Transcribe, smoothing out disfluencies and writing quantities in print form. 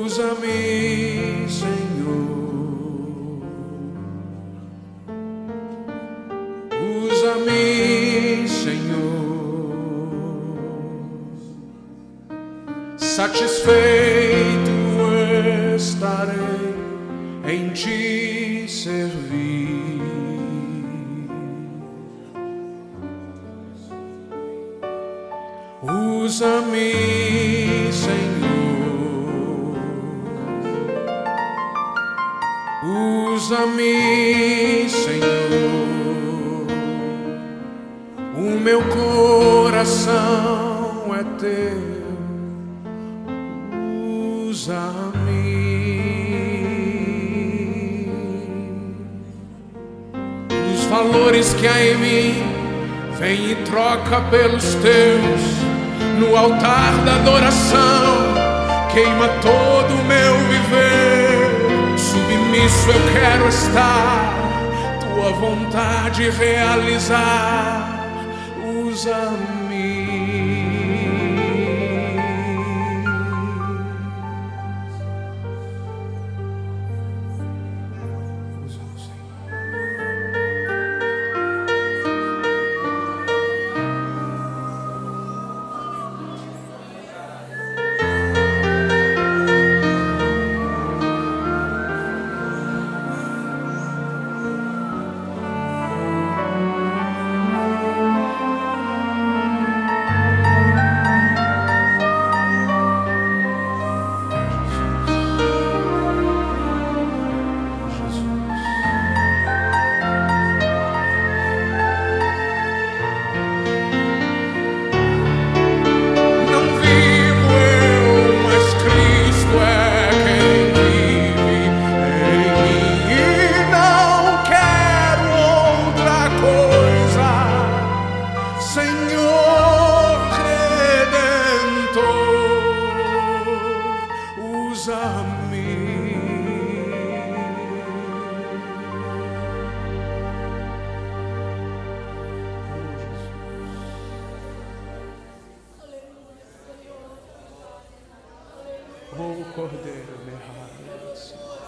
Usa-me, Senhor, usa-me, Senhor, satisfeito estarei em Te servir. Usa-me, Senhor, usa-me, Senhor, o meu coração é Teu, usa-me. Os valores que há em mim, vem e troca pelos Teus. No altar da adoração, queima todo o meu viver. Submisso eu quero estar, Tua vontade realizar. Usa-me. Oh, Cordeiro, me